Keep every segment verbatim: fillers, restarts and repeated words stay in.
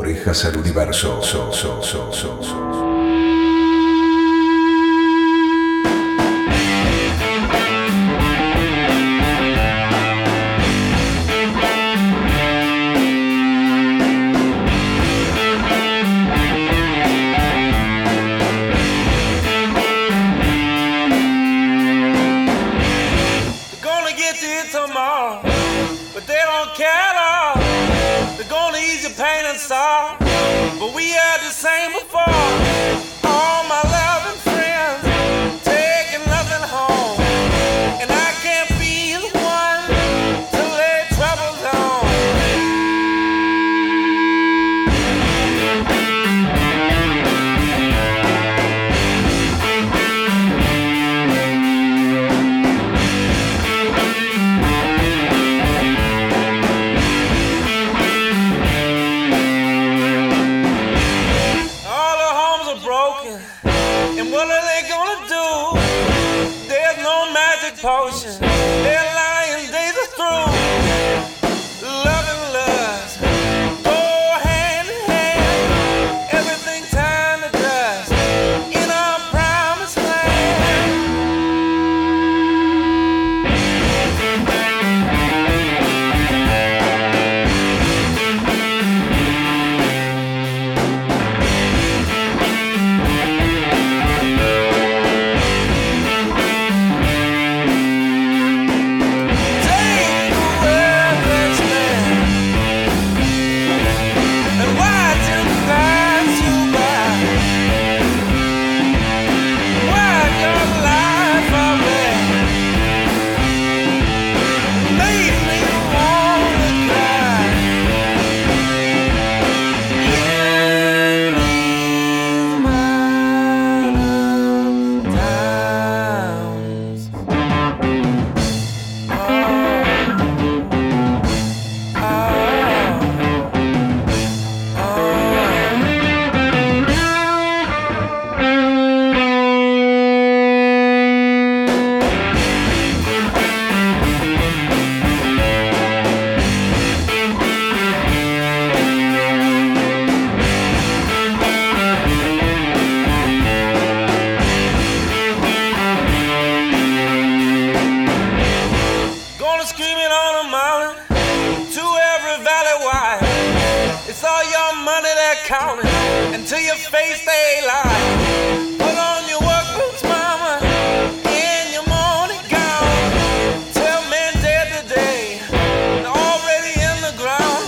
orejas al universo. So, so, so, so, so. But we had the same before. All my loving friends taking nothing home, and I can't be the one to lay troubles on. Potion. Their lying days are through. Love and lust go hand in hand. Everything turned to dust in our promised land. Until your face they lie. Put on your work boots, mama, in your morning gown. Tell men dead today, they're already in the ground.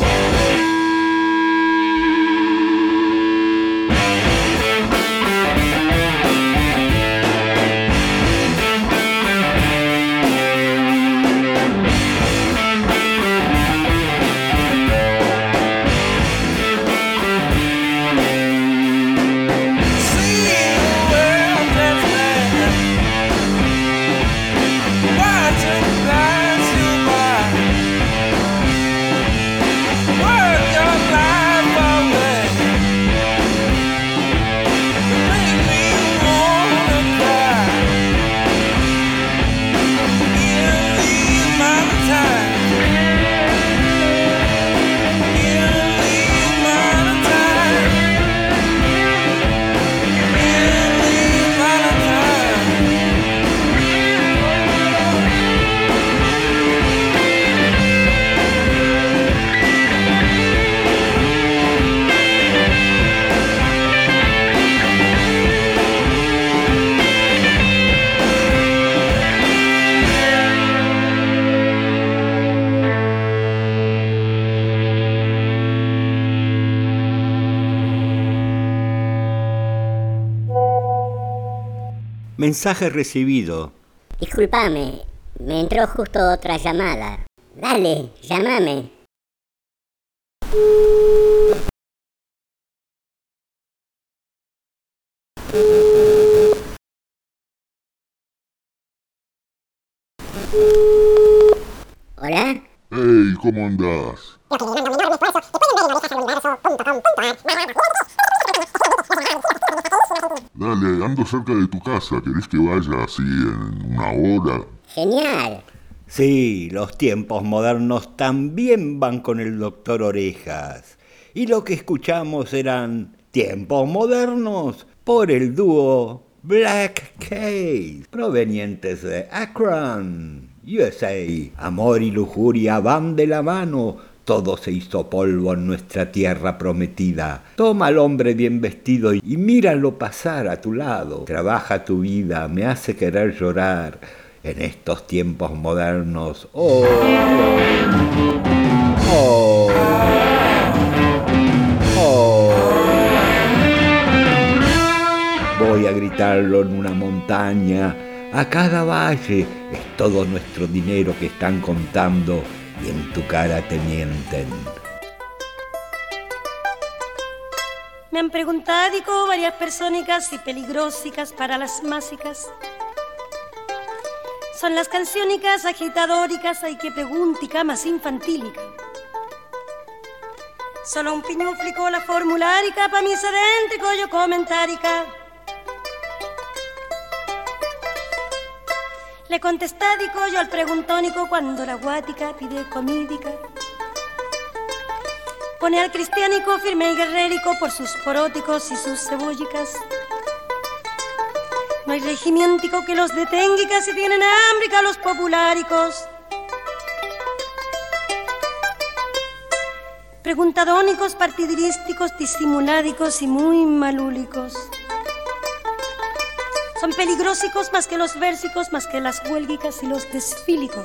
Mensaje recibido. Disculpame, me entró justo otra llamada. Dale, llámame. ¿Hola? Hey, ¿cómo andás? Dale, ando cerca de tu casa. ¿Querés que vaya así en una hora? Genial. Sí, los tiempos modernos también van con el doctor Orejas. y lo que escuchamos eran Tiempos Modernos por el dúo Black Keys, provenientes de Akron, U S A. Amor y lujuria van de la mano, todo se hizo polvo en nuestra tierra prometida. Toma al hombre bien vestido y míralo pasar a tu lado. Trabaja tu vida, me hace querer llorar en estos tiempos modernos. Oh, oh, oh. Voy a gritarlo en una montaña, a cada valle, es todo nuestro dinero que están contando y en tu cara te mienten. Me han preguntado digo, varias persónicas y peligrosicas para las másicas. Son las canciónicas agitadóricas, hay que preguntica más infantílica. Solo un piñuflico la formulárica, pa' mí sedéntrico yo comentárica. Le contestádico yo al preguntónico cuando la guática pide comídica. Pone al cristiánico firme y guerrérico por sus poróticos y sus cebollicas. No hay regimiéntico que los detenga y casi tienen hambrica los populáricos. Preguntadónicos, partidirísticos, disimuládicos y muy malúlicos. Son peligrosicos más que los versicos, más que las huélgicas y los desfílicos.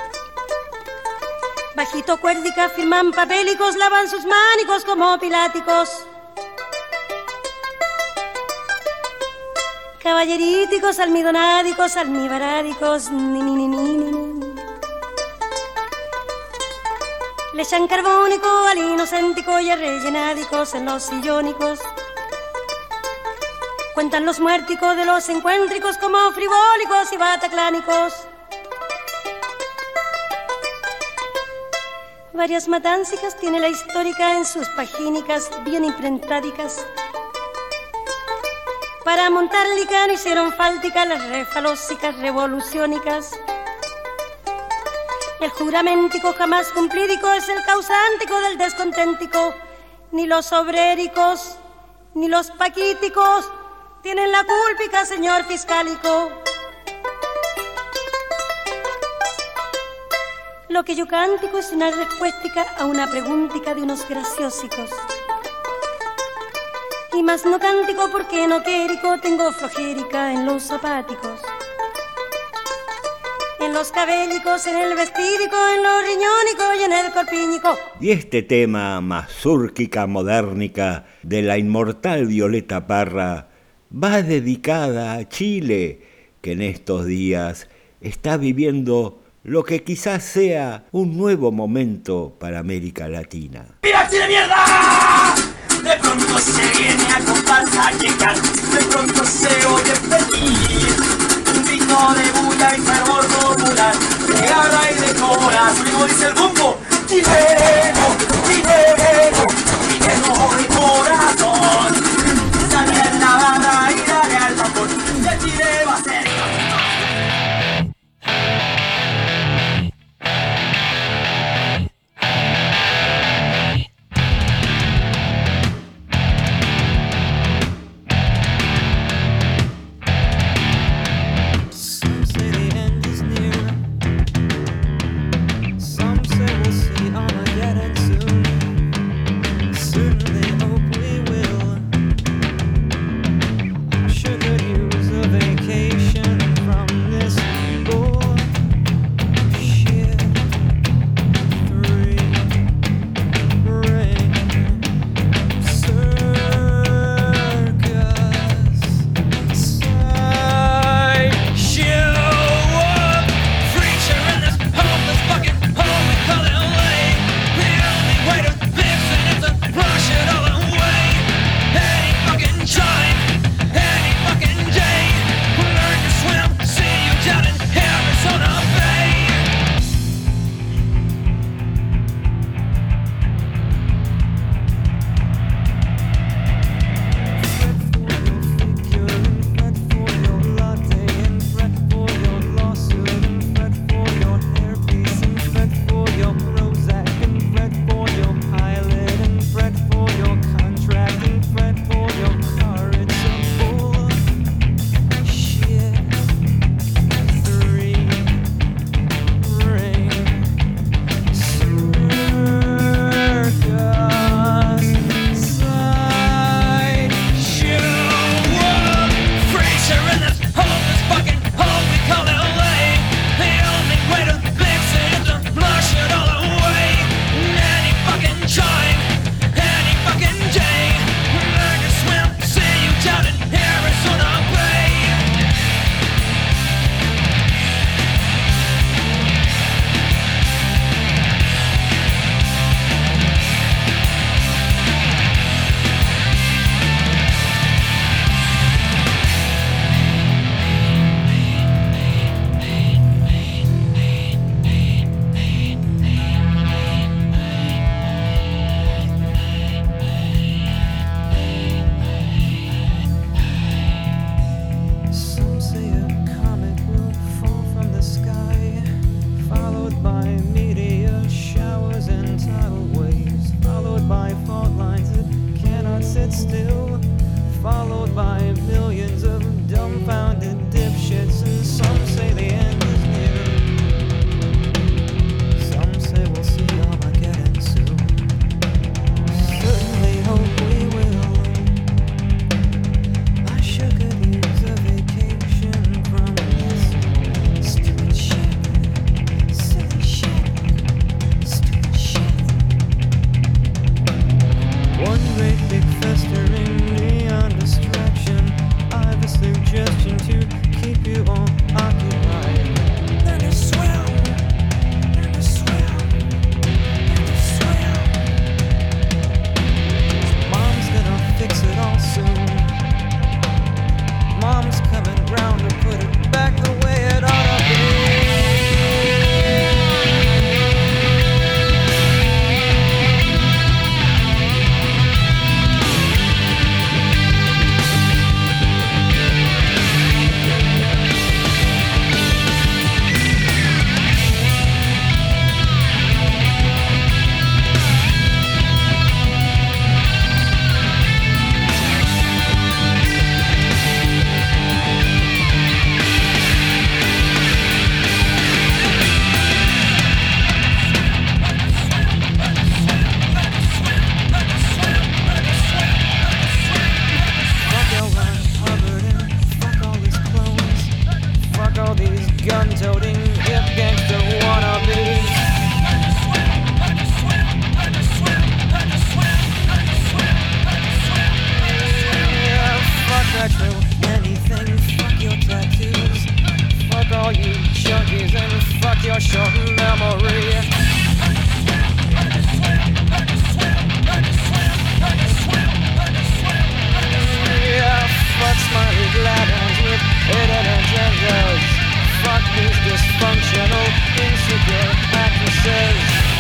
Bajito cuérdica firman papélicos, lavan sus mánicos como piláticos. Caballeríticos, almidonádicos, almibarádicos, ni ni ni ni ni. Le echan carbónico al inocéntico y a rellenádicos en los sillónicos. Cuentan los muérticos de los encuéntricos como frivólicos y bataclánicos. Varias matáncicas tiene la histórica en sus pagínicas bien imprentádicas. Para montar licano hicieron fáltica las refalósicas revoluciónicas. El juramentico jamás cumplídico es el causántico del desconténtico. Ni los obréricos, ni los paquíticos tienen la cúlpica, señor fiscálico. Lo que yo cántico es una respuéstica a una preguntica de unos graciosicos. Y más no cántico porque no quérico, tengo flojérica en los zapáticos. En los cabélicos, en el vestídico, en los riñónicos y en el corpíñico. Y este tema mazúrquica modernica de la inmortal Violeta Parra va dedicada a Chile, que en estos días está viviendo lo que quizás sea un nuevo momento para América Latina. ¡Mira, Chile, mierda! De pronto se viene a comparsa a llegar, de pronto se oye pedir un grito de bulla y fervor popular, de garra y de corazón, como dice el bumbo, chileno, chileno, chileno de corazón, sale en la banda y dale al tambor, de Chile va a ser Some say the end is near. Some say we'll see Armageddon soon. big festering neon distraction. I've a suggestion to keep you all occupied. Learn to swim, learn to swim, learn to swim. Mom's gonna fix it all soon. Mom's coming round to put it back the way it ought to be. Gun-toting hip gangster wannabes. Yeah, fuck retro anything, fuck your tattoos. Fuck all you junkies and fuck your short memory. Yeah, fuck smiley glad hands with hidden agendas. Fuck these dysfunctional, insecure actresses.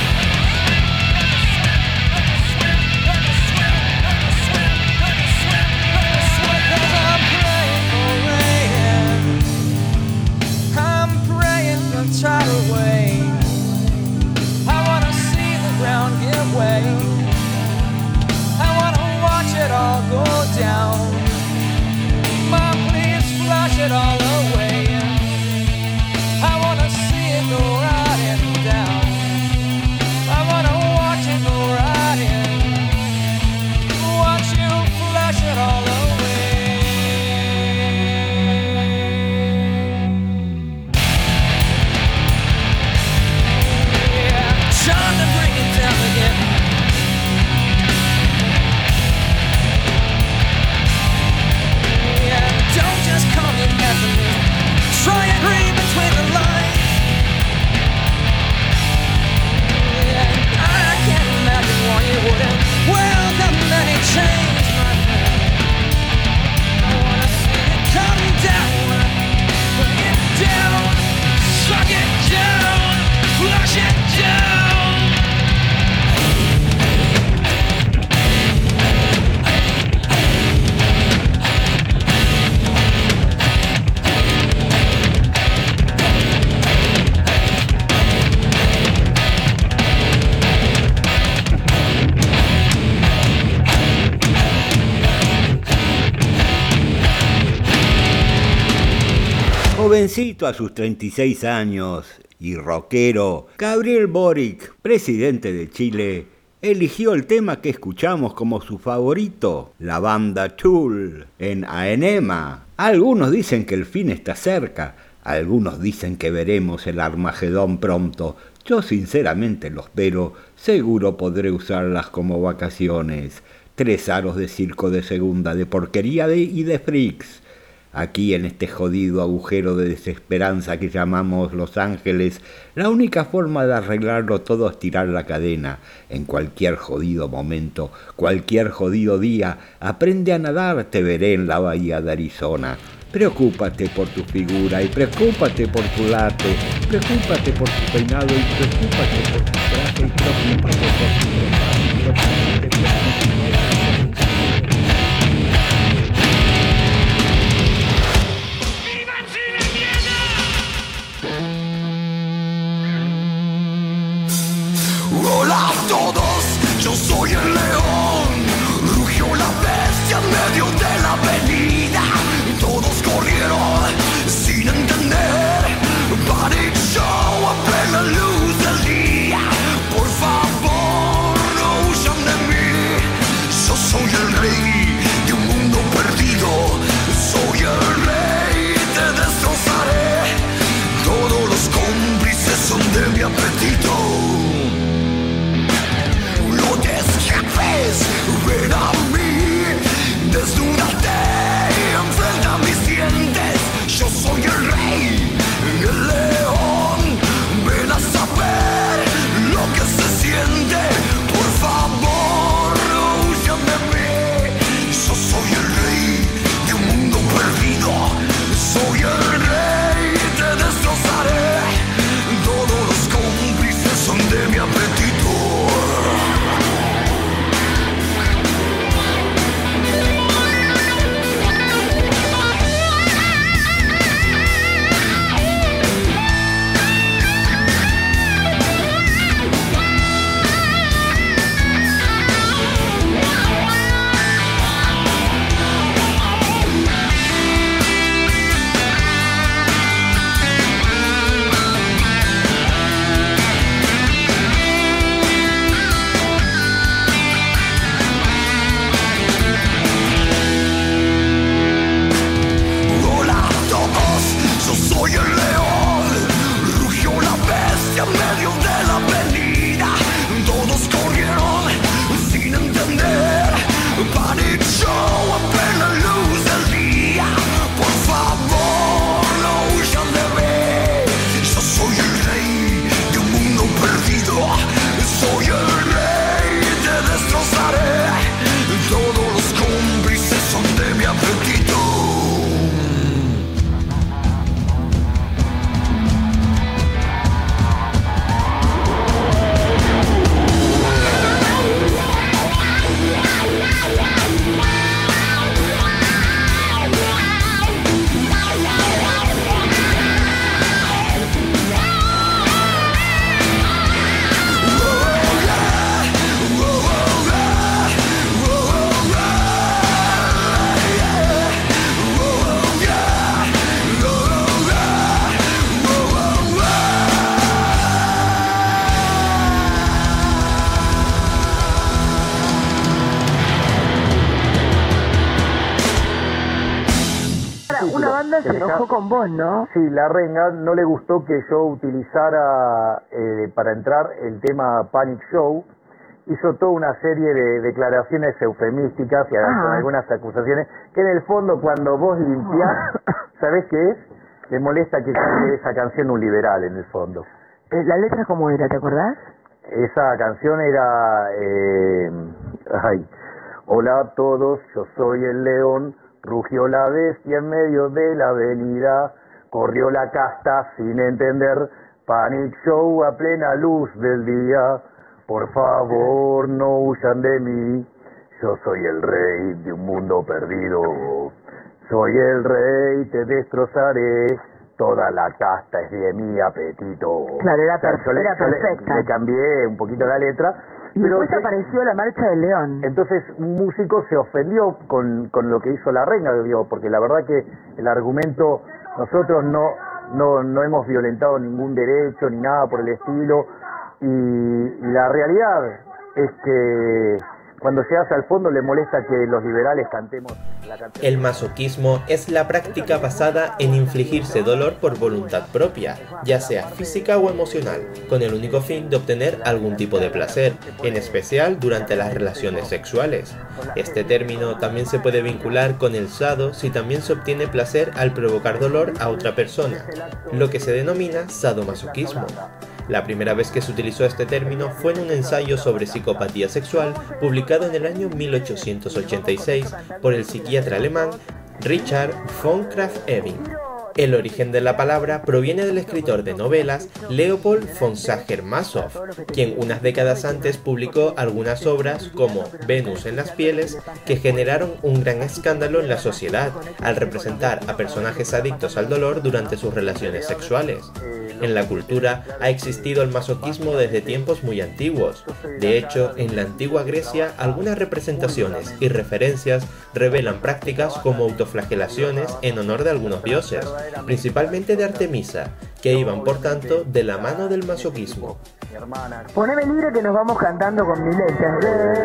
Cause I'm praying for rain. I'm praying for tidal wave. I wanna see the ground give way. I wanna watch it all go down. Mom, please flush it all away. I wanna see it go right in down. I wanna watch it go right in. Watch you flush it all away. Yeah, time to bring it down again. Yeah, don't just call me Anthony. Try and read between the lines. Yeah, I can't imagine why you wouldn't welcome any change, my friend. I wanna see it come down, bring it down, suck it down, flush it down. Jovencito a sus treinta y seis años y rockero, Gabriel Boric, presidente de Chile, eligió el tema que escuchamos como su favorito, la banda Tool, en Aenema. Algunos dicen que el fin está cerca, algunos dicen que veremos el Armagedón pronto. Yo sinceramente lo espero, seguro podré usarlas como vacaciones. Tres aros de circo de segunda, de porquería de, y de freaks. Aquí en este jodido agujero de desesperanza que llamamos Los Ángeles, la única forma de arreglarlo todo es tirar la cadena. En cualquier jodido momento, cualquier jodido día, aprende a nadar, te veré en la bahía de Arizona. Preocúpate por tu figura y preocúpate por tu late, preocúpate por tu peinado y preocúpate por tu traje y preocúpate por tu ropa y preocúpate por tu Hola a todos, yo soy el león. Rugió la bestia en medio de la avenida. Todos corrieron sin entender. Panic show a plena luz del día. Por favor, no huyan de mí. título. una banda se Que enojó fija- con vos, ¿no? Sí, la renga no le gustó que yo utilizara eh, para entrar el tema Panic Show. Hizo toda una serie de declaraciones eufemísticas y Ah. con algunas acusaciones que en el fondo cuando vos limpiás, ¿sabés qué es? Le molesta que cante esa canción un liberal en el fondo. Eh, ¿La letra cómo era, te acordás? Esa canción era... Eh, ay, hola a todos, yo soy el león, rugió la bestia en medio de la avenida, corrió la casta sin entender, Panic Show a plena luz del día, por favor no huyan de mí, yo soy el rey de un mundo perdido, soy el rey, te destrozaré, toda la casta es de mi apetito. Claro, era O sea, per- yo le- era yo le- perfecta. Le cambié un poquito la letra. Y pero después apareció la Marcha del León. entonces un músico se ofendió con, con lo que hizo la renga, digo, porque la verdad que el argumento, nosotros no, no, no hemos violentado ningún derecho ni nada por el estilo, y, y la realidad es que cuando llegas al fondo le molesta que los liberales cantemos la canción. El masoquismo es la práctica basada en infligirse dolor por voluntad propia, ya sea física o emocional, con el único fin de obtener algún tipo de placer, en especial durante las relaciones sexuales. Este término también se puede vincular con el sado si también se obtiene placer al provocar dolor a otra persona, lo que se denomina sadomasoquismo. La primera vez que se utilizó este término fue en un ensayo sobre psicopatía sexual publicado en el año mil ochocientos ochenta y seis por el psiquiatra alemán Richard von Krafft-Ebing. El origen de la palabra proviene del escritor de novelas Leopold von Sacher-Masoch, quien unas décadas antes publicó algunas obras como Venus en las pieles que generaron un gran escándalo en la sociedad al representar a personajes adictos al dolor durante sus relaciones sexuales. En la cultura ha existido el masoquismo desde tiempos muy antiguos. De hecho, en la antigua Grecia, algunas representaciones y referencias revelan prácticas como autoflagelaciones en honor de algunos dioses, principalmente de Artemisa, que iban por tanto de la mano del masoquismo. Poneme libre que nos vamos cantando con mi letra.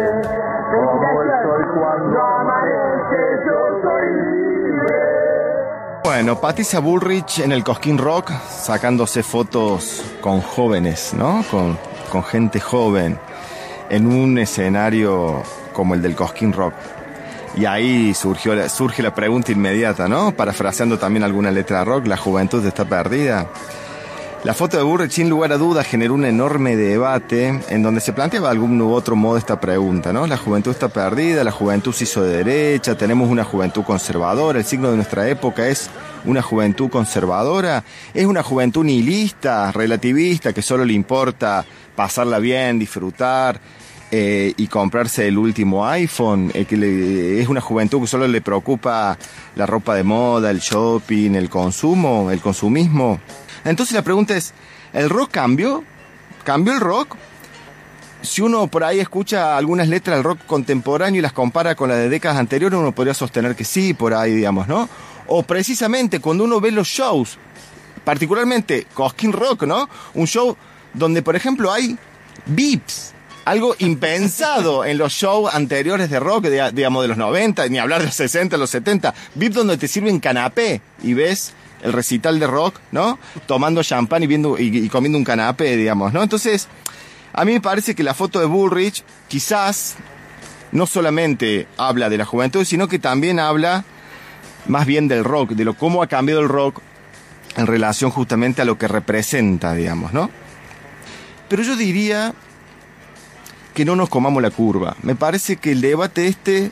Como el sol cuando amanece, yo soy libre. Bueno, Patricia Bullrich en el Cosquín Rock sacándose fotos con jóvenes, ¿no? Con, con gente joven en un escenario como el del Cosquín Rock. Y ahí surgió la, surge la pregunta inmediata, ¿no? Parafraseando también alguna letra rock, ¿la juventud está perdida? La foto de Bullrich, sin lugar a dudas, generó un enorme debate en donde se planteaba algún u otro modo esta pregunta, ¿no? La juventud está perdida, la juventud se hizo de derecha, tenemos una juventud conservadora, el signo de nuestra época es una juventud conservadora, es una juventud nihilista, relativista, que solo le importa pasarla bien, disfrutar eh, y comprarse el último iPhone, eh, que le, es una juventud que solo le preocupa la ropa de moda, el shopping, el consumo, el consumismo. Entonces la pregunta es, ¿el rock cambió? ¿Cambió el rock? Si uno por ahí escucha algunas letras del rock contemporáneo y las compara con las de décadas anteriores, uno podría sostener que sí, por ahí, digamos, ¿no? O precisamente cuando uno ve los shows, particularmente Cosquín Rock, ¿no? Un show donde, por ejemplo, hay beeps, algo impensado en los shows anteriores de rock, de, digamos, de los noventa, ni hablar de los sesenta, los setenta, beeps donde te sirven canapé y ves el recital de rock, ¿no? Tomando champán y viendo y, y comiendo un canapé, digamos, ¿no? Entonces, a mí me parece que la foto de Bullrich quizás no solamente habla de la juventud, sino que también habla más bien del rock, de lo cómo ha cambiado el rock en relación justamente a lo que representa, digamos, ¿no? Pero yo diría que no nos comamos la curva. Me parece que el debate este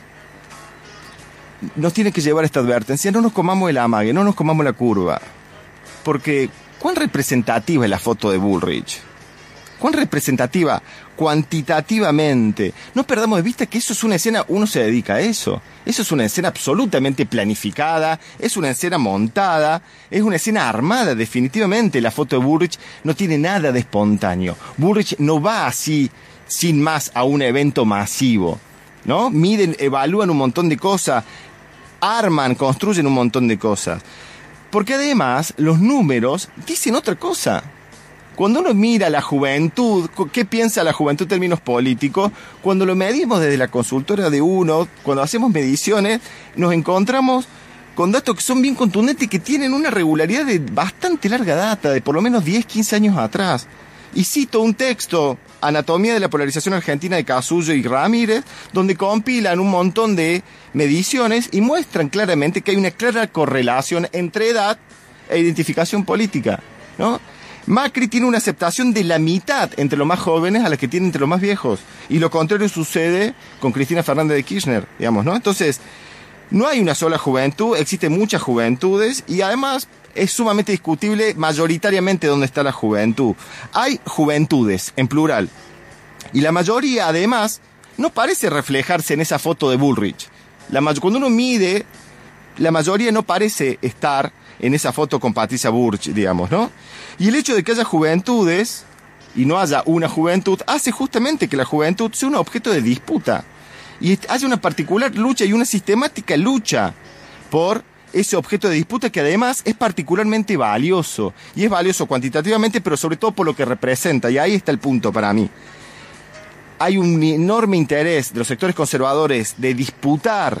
nos tiene que llevar a esta advertencia, no nos comamos el amague, no nos comamos la curva. Porque, ¿cuán representativa es la foto de Bullrich? ¿Cuán representativa cuantitativamente? No perdamos de vista que eso es una escena, uno se dedica a eso. Eso es una escena absolutamente planificada, es una escena montada, es una escena armada, definitivamente. La foto de Bullrich no tiene nada de espontáneo. Bullrich no va así, sin más, a un evento masivo, ¿no? Miden, evalúan un montón de cosas, arman, construyen un montón de cosas. Porque además, los números dicen otra cosa. Cuando uno mira la juventud, ¿qué piensa la juventud en términos políticos? Cuando lo medimos desde la consultora de uno, cuando hacemos mediciones, nos encontramos con datos que son bien contundentes y que tienen una regularidad de bastante larga data, de por lo menos diez, quince años atrás. Y cito un texto, Anatomía de la polarización argentina de Casullo y Ramírez, donde compilan un montón de mediciones y muestran claramente que hay una clara correlación entre edad e identificación política, ¿no? Macri tiene una aceptación de la mitad entre los más jóvenes a la que tiene entre los más viejos. Y lo contrario sucede con Cristina Fernández de Kirchner, digamos, ¿no? Entonces, no hay una sola juventud, existen muchas juventudes y además es sumamente discutible mayoritariamente dónde está la juventud. Hay juventudes, en plural. Y la mayoría, además, no parece reflejarse en esa foto de Bullrich. La may- cuando uno mide, la mayoría no parece estar en esa foto con Patricia Bullrich, digamos, ¿no? Y el hecho de que haya juventudes y no haya una juventud hace justamente que la juventud sea un objeto de disputa. Y haya una particular lucha y una sistemática lucha por ese objeto de disputa que además es particularmente valioso. Y es valioso cuantitativamente, pero sobre todo por lo que representa. Y ahí está el punto para mí. Hay un enorme interés de los sectores conservadores de disputar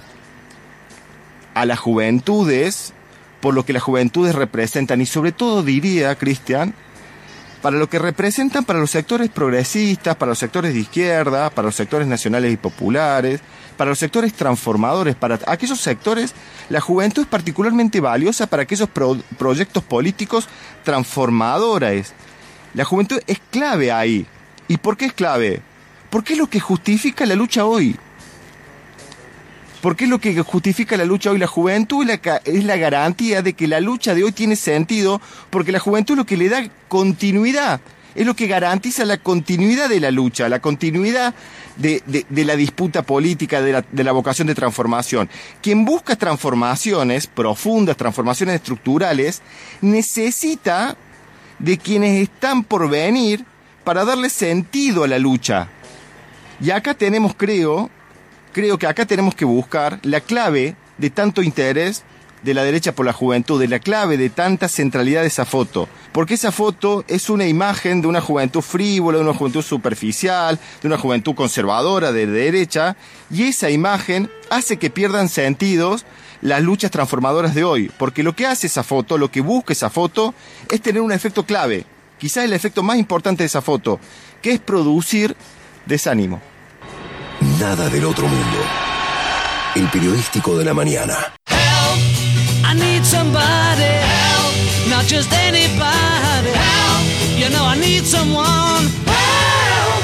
a las juventudes por lo que las juventudes representan. Y sobre todo diría, Cristian, para lo que representan para los sectores progresistas, para los sectores de izquierda, para los sectores nacionales y populares, para los sectores transformadores, para aquellos sectores, la juventud es particularmente valiosa para aquellos pro- proyectos políticos transformadores. La juventud es clave ahí. ¿Y por qué es clave? Porque es lo que justifica la lucha hoy. Porque es lo que justifica la lucha hoy. La juventud es la, es la garantía de que la lucha de hoy tiene sentido, porque la juventud es lo que le da continuidad, es lo que garantiza la continuidad de la lucha, la continuidad de, de, de la disputa política, de la, de la vocación de transformación. Quien busca transformaciones profundas, transformaciones estructurales, necesita de quienes están por venir para darle sentido a la lucha. Y acá tenemos, creo... Creo que acá tenemos que buscar la clave de tanto interés de la derecha por la juventud, de la clave de tanta centralidad de esa foto. Porque esa foto es una imagen de una juventud frívola, de una juventud superficial, de una juventud conservadora de derecha, y esa imagen hace que pierdan sentidos las luchas transformadoras de hoy. Porque lo que hace esa foto, lo que busca esa foto, es tener un efecto clave, quizás el efecto más importante de esa foto, que es producir desánimo. Nada del otro mundo. El periodístico de la mañana. Help, I need somebody. Help, not just anybody. Help, you know I need someone. Help.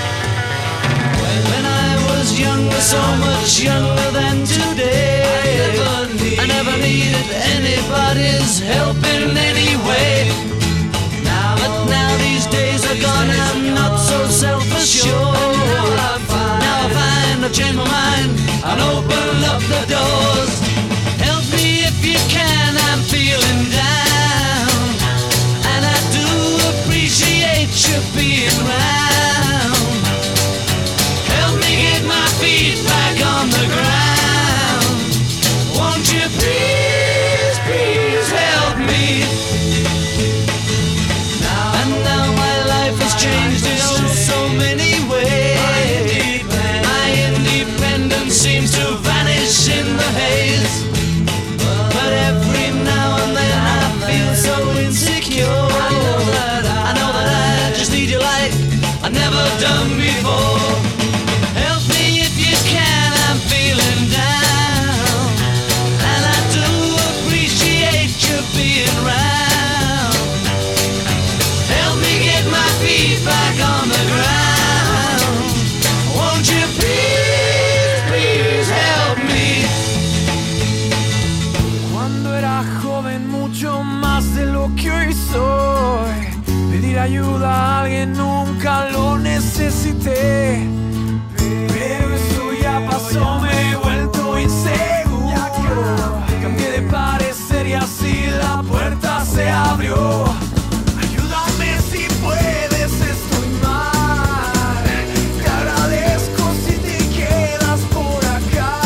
When I was younger, so much younger than today, I never, need, I never needed anybody's help in any way. Now, but now these days are gone, I'm not so self-assured. I've changed my mind and open up the doors. Help me if you can, I'm feeling down, and I do appreciate you being round. Help me get my feet back on the ground. Won't you please, please help me? Now, and now my life has changed in oh so many ways. Seems to vanish in the haze, but every now and then I feel so insecure. I know that I, I know that I just need you like I've never done before. Help me if you can, I'm feeling down, and I do appreciate you being round. Help me get my feet back on the ground. Won't you please? Cuando era joven mucho más de lo que hoy soy, pedir ayuda a alguien nunca lo necesité, pero eso ya pasó, me he vuelto inseguro, cambié de parecer y así la puerta se abrió. Ayúdame si puedes, estoy mal, te agradezco si te quedas por acá.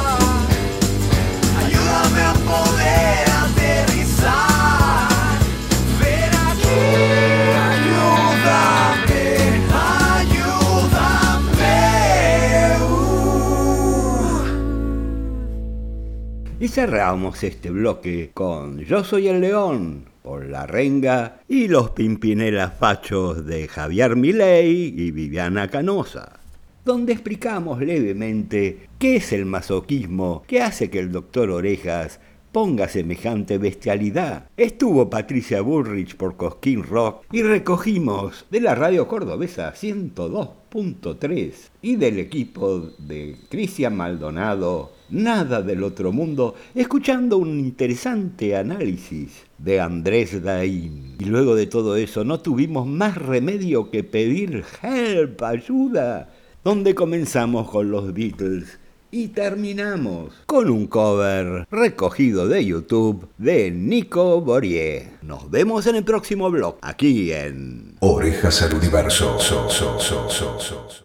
Ayúdame a poder aterrizar. Ven aquí, ayúdame. Y cerramos este bloque con Yo Soy el León, por La Renga y los Pimpinela Fachos de Javier Milei y Viviana Canosa, donde explicamos levemente qué es el masoquismo que hace que el doctor Orejas ponga semejante bestialidad. Estuvo Patricia Bullrich por Cosquín Rock y recogimos de la radio cordobesa ciento dos punto tres y del equipo de Cristian Maldonado, Nada del Otro Mundo, escuchando un interesante análisis de Andrés Daín. Y luego de todo eso no tuvimos más remedio que pedir help, ayuda, donde comenzamos con los Beatles y terminamos con un cover recogido de YouTube de Nico Borie. Nos vemos en el próximo blog, aquí en Orejas al Universo. So, so, so, so, so.